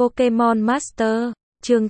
Pokémon Master, chương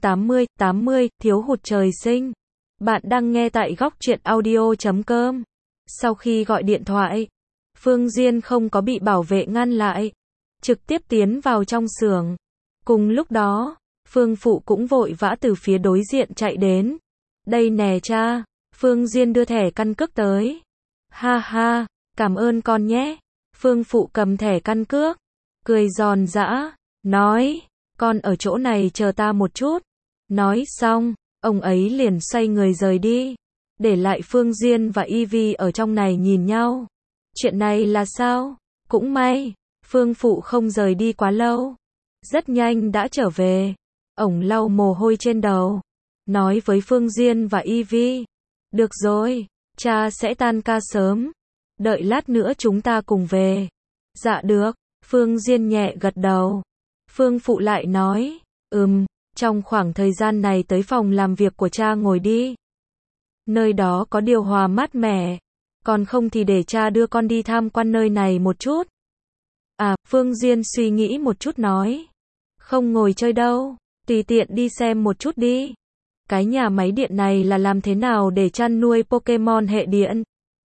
80, thiếu hụt trời sinh. Bạn đang nghe tại góc truyện audio.com. Sau khi gọi điện thoại, Phương Diên không có bị bảo vệ ngăn lại, trực tiếp tiến vào trong xưởng. Cùng lúc đó, Phương Phụ cũng vội vã từ phía đối diện chạy đến. Đây nè cha, Phương Diên đưa thẻ căn cước tới. Ha ha, cảm ơn con nhé. Phương Phụ cầm thẻ căn cước, cười giòn giã, nói, con ở chỗ này chờ ta một chút. Nói xong, ông ấy liền xoay người rời đi, để lại Phương Diên và Ivy ở trong này nhìn nhau. Chuyện này là sao? Cũng may, Phương Phụ không rời đi quá lâu. Rất nhanh đã trở về. Ổng lau mồ hôi trên đầu, nói với Phương Diên và Ivy, được rồi, cha sẽ tan ca sớm, đợi lát nữa chúng ta cùng về. Dạ được, Phương Diên nhẹ gật đầu. Phương Phụ lại nói, trong khoảng thời gian này tới phòng làm việc của cha ngồi đi. Nơi đó có điều hòa mát mẻ, còn không thì để cha đưa con đi tham quan nơi này một chút. À, Phương Diên suy nghĩ một chút nói, không ngồi chơi đâu, tùy tiện đi xem một chút đi. Cái nhà máy điện này là làm thế nào để chăn nuôi Pokémon hệ điện?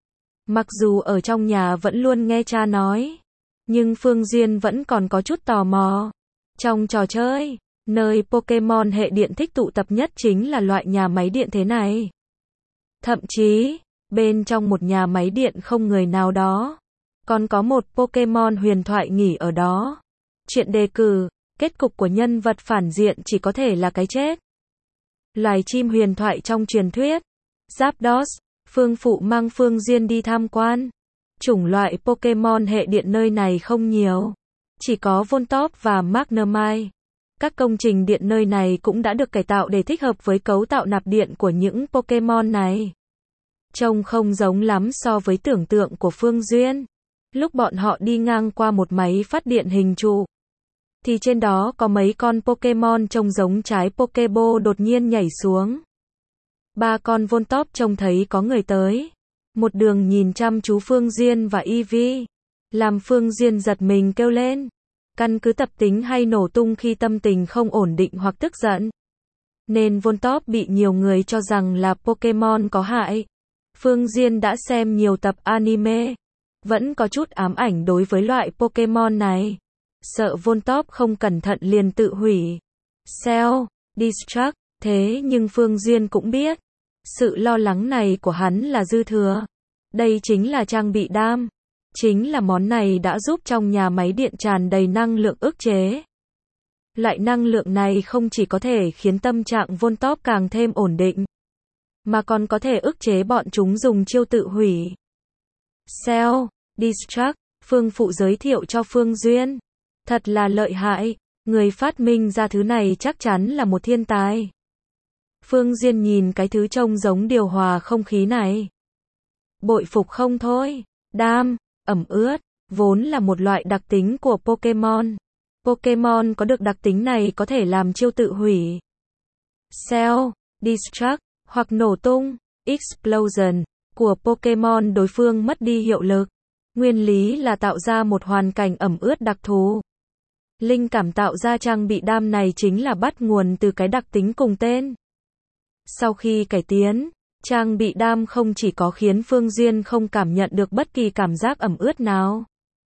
Mặc dù ở trong nhà vẫn luôn nghe cha nói, nhưng Phương Diên vẫn còn có chút tò mò. Trong trò chơi, nơi Pokémon hệ điện thích tụ tập nhất chính là loại nhà máy điện thế này. Thậm chí, bên trong một nhà máy điện không người nào đó, còn có một Pokémon huyền thoại nghỉ ở đó. Chuyện đề cử, kết cục của nhân vật phản diện chỉ có thể là cái chết. Loài chim huyền thoại trong truyền thuyết, Zapdos. Phương Phụ mang Phương Diên đi tham quan. Chủng loại Pokémon hệ điện nơi này không nhiều, chỉ có Voltorb và Magnemite. Các công trình điện nơi này cũng đã được cải tạo để thích hợp với cấu tạo nạp điện của những Pokémon này. Trông không giống lắm so với tưởng tượng của Phương Duyên. Lúc bọn họ đi ngang qua một máy phát điện hình trụ, thì trên đó có mấy con Pokémon trông giống trái Pokéball đột nhiên nhảy xuống. 3 con Voltorb trông thấy có người tới, một đường nhìn chăm chú Phương Diên và Ivy, làm Phương Diên giật mình kêu lên. Căn cứ tập tính hay nổ tung khi tâm tình không ổn định hoặc tức giận, nên Voltorb bị nhiều người cho rằng là Pokémon có hại. Phương Diên đã xem nhiều tập anime, vẫn có chút ám ảnh đối với loại Pokémon này, sợ Voltorb không cẩn thận liền tự hủy. Self-destruct. Thế nhưng Phương Diên cũng biết, sự lo lắng này của hắn là dư thừa. Đây chính là trang bị đam. Chính là món này đã giúp trong nhà máy điện tràn đầy năng lượng ức chế. Loại năng lượng này không chỉ có thể khiến tâm trạng Voltorb càng thêm ổn định, mà còn có thể ức chế bọn chúng dùng chiêu tự hủy. Self-destruct. Phương Phụ giới thiệu cho Phương Duyên. Thật là lợi hại, người phát minh ra thứ này chắc chắn là một thiên tài. Phương Diên nhìn cái thứ trông giống điều hòa không khí này, bội phục không thôi. Đam, ẩm ướt, vốn là một loại đặc tính của Pokémon. Pokémon có được đặc tính này có thể làm chiêu tự hủy, Self-destruct, hoặc nổ tung, Explosion, của Pokémon đối phương mất đi hiệu lực. Nguyên lý là tạo ra một hoàn cảnh ẩm ướt đặc thù. Linh cảm tạo ra trang bị đam này chính là bắt nguồn từ cái đặc tính cùng tên. Sau khi cải tiến, trang bị đam không chỉ có khiến Phương Duyên không cảm nhận được bất kỳ cảm giác ẩm ướt nào,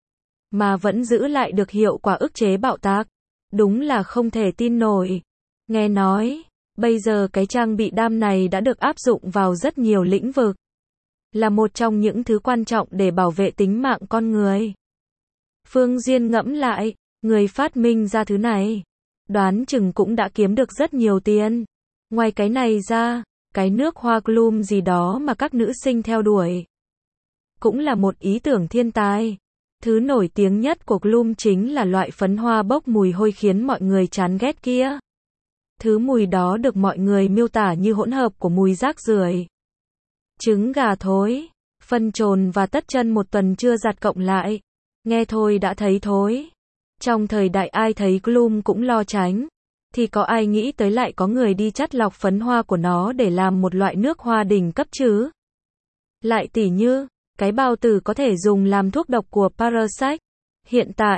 mà vẫn giữ lại được hiệu quả ức chế bạo tạc. Đúng là không thể tin nổi. Nghe nói, bây giờ cái trang bị đam này đã được áp dụng vào rất nhiều lĩnh vực, là một trong những thứ quan trọng để bảo vệ tính mạng con người. Phương Diên ngẫm lại, người phát minh ra thứ này, đoán chừng cũng đã kiếm được rất nhiều tiền. Ngoài cái này ra, cái nước hoa Gloom gì đó mà các nữ sinh theo đuổi, cũng là một ý tưởng thiên tài. Thứ nổi tiếng nhất của Gloom chính là loại phấn hoa bốc mùi hôi khiến mọi người chán ghét kia. Thứ mùi đó được mọi người miêu tả như hỗn hợp của mùi rác rưởi, trứng gà thối, phân trồn và tất chân một tuần chưa giặt cộng lại. Nghe thôi đã thấy thối. Trong thời đại ai thấy Gloom cũng lo tránh, thì có ai nghĩ tới lại có người đi chắt lọc phấn hoa của nó để làm một loại nước hoa đỉnh cấp chứ? Lại tỉ như, cái bao tử có thể dùng làm thuốc độc của Parasite. Hiện tại,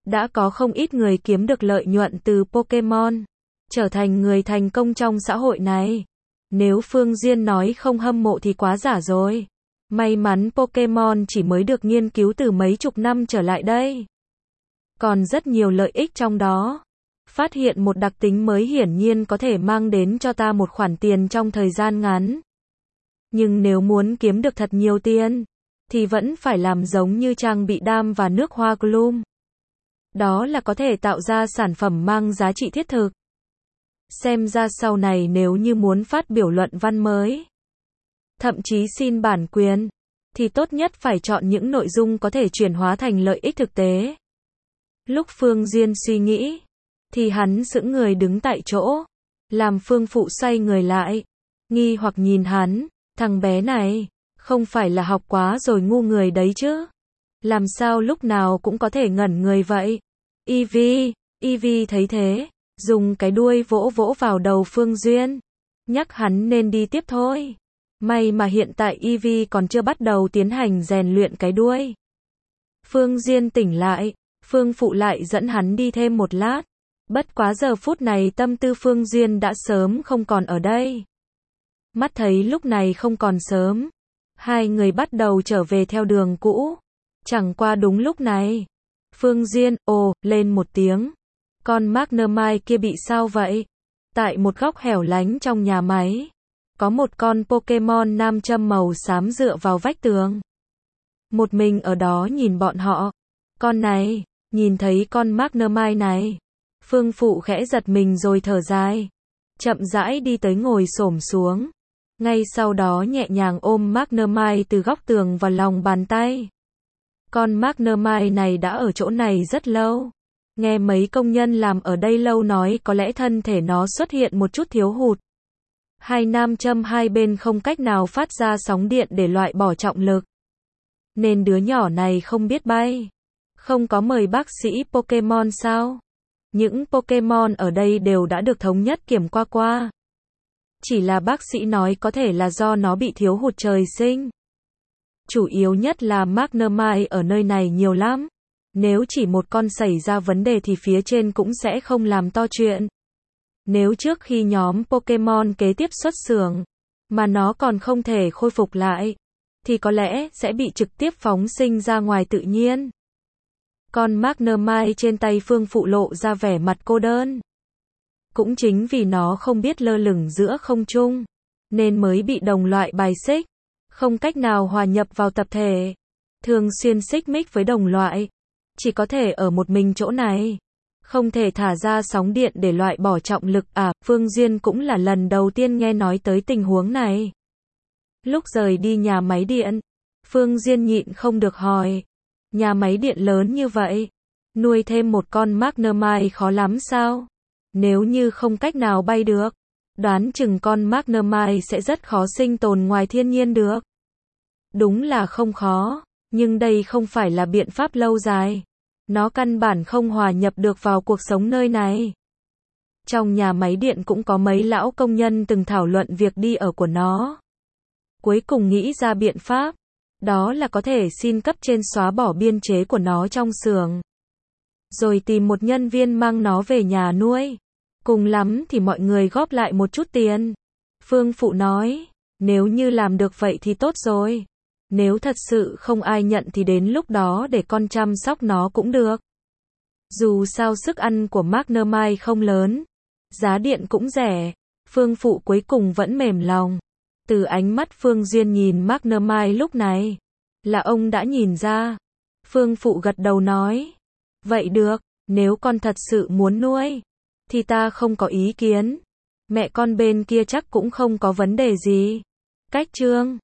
Đã có không ít người kiếm được lợi nhuận từ Pokemon, trở thành người thành công trong xã hội này. Nếu Phương Duyên nói không hâm mộ thì quá giả rồi. May mắn Pokemon chỉ mới được nghiên cứu từ mấy chục năm trở lại đây. Còn rất nhiều lợi ích trong đó. Phát hiện một đặc tính mới hiển nhiên có thể mang đến cho ta một khoản tiền trong thời gian ngắn. Nhưng nếu muốn kiếm được thật nhiều tiền, thì vẫn phải làm giống như trang bị đam và nước hoa Gloom. Đó là có thể tạo ra sản phẩm mang giá trị thiết thực. Xem ra sau này nếu như muốn phát biểu luận văn mới, thậm chí xin bản quyền, thì tốt nhất phải chọn những nội dung có thể chuyển hóa thành lợi ích thực tế. Lúc Phương Duyên suy nghĩ, thì hắn sững người đứng tại chỗ, làm Phương Phụ xoay người lại, nghi hoặc nhìn hắn, thằng bé này, không phải là học quá rồi ngu người đấy chứ? Làm sao lúc nào cũng có thể ngẩn người vậy? Eevee thấy thế, dùng cái đuôi vỗ vỗ vào đầu Phương Duyên, nhắc hắn nên đi tiếp thôi. May mà hiện tại Eevee còn chưa bắt đầu tiến hành rèn luyện cái đuôi. Phương Duyên tỉnh lại, Phương Phụ lại dẫn hắn đi thêm một lát. Bất quá giờ phút này tâm tư Phương Duyên đã sớm không còn ở đây. Mắt thấy lúc này không còn sớm, hai người bắt đầu trở về theo đường cũ. Chẳng qua đúng lúc này, Phương Duyên ồ lên một tiếng. Con Magnemite kia bị sao vậy? Tại một góc hẻo lánh trong nhà máy, có một con Pokemon nam châm màu xám dựa vào vách tường. Một mình ở đó nhìn bọn họ. Con này, nhìn thấy con Magnemite này, Phương Phụ khẽ giật mình rồi thở dài, chậm rãi đi tới ngồi xổm xuống. Ngay sau đó nhẹ nhàng ôm Magnemite từ góc tường vào lòng bàn tay. Con Magnemite này đã ở chỗ này rất lâu. Nghe mấy công nhân làm ở đây lâu nói có lẽ thân thể nó xuất hiện một chút thiếu hụt. Hai nam châm hai bên không cách nào phát ra sóng điện để loại bỏ trọng lực. Nên đứa nhỏ này không biết bay. Không có mời bác sĩ Pokemon sao? Những Pokemon ở đây đều đã được thống nhất kiểm qua. Chỉ là bác sĩ nói có thể là do nó bị thiếu hụt trời sinh. Chủ yếu nhất là Magnemite ở nơi này nhiều lắm. Nếu chỉ một con xảy ra vấn đề thì phía trên cũng sẽ không làm to chuyện. Nếu trước khi nhóm Pokemon kế tiếp xuất xưởng, mà nó còn không thể khôi phục lại, thì có lẽ sẽ bị trực tiếp phóng sinh ra ngoài tự nhiên. Con Magnemite trên tay Phương Phụ lộ ra vẻ mặt cô đơn. Cũng chính vì nó không biết lơ lửng giữa không trung, nên mới bị đồng loại bài xích, không cách nào hòa nhập vào tập thể, thường xuyên xích mích với đồng loại, chỉ có thể ở một mình chỗ này, không thể thả ra sóng điện để loại bỏ trọng lực à. Phương Duyên cũng là lần đầu tiên nghe nói tới tình huống này. Lúc rời đi nhà máy điện, Phương Duyên nhịn không được hỏi, nhà máy điện lớn như vậy, nuôi thêm một con Magnemite khó lắm sao? Nếu như không cách nào bay được, đoán chừng con Magnemite sẽ rất khó sinh tồn ngoài thiên nhiên được. Đúng là không khó, nhưng đây không phải là biện pháp lâu dài. Nó căn bản không hòa nhập được vào cuộc sống nơi này. Trong nhà máy điện cũng có mấy lão công nhân từng thảo luận việc đi ở của nó. Cuối cùng nghĩ ra biện pháp, đó là có thể xin cấp trên xóa bỏ biên chế của nó trong xưởng, rồi tìm một nhân viên mang nó về nhà nuôi. Cùng lắm thì mọi người góp lại một chút tiền. Phương Phụ nói, nếu như làm được vậy thì tốt rồi. Nếu thật sự không ai nhận thì đến lúc đó để con chăm sóc nó cũng được. Dù sao sức ăn của Magnemite không lớn, giá điện cũng rẻ, Phương Phụ cuối cùng vẫn mềm lòng. Từ ánh mắt Phương Duyên nhìn Magnemite lúc này, là ông đã nhìn ra. Phương Phụ gật đầu nói, vậy được, nếu con thật sự muốn nuôi, thì ta không có ý kiến. Mẹ con bên kia chắc cũng không có vấn đề gì. Cách chương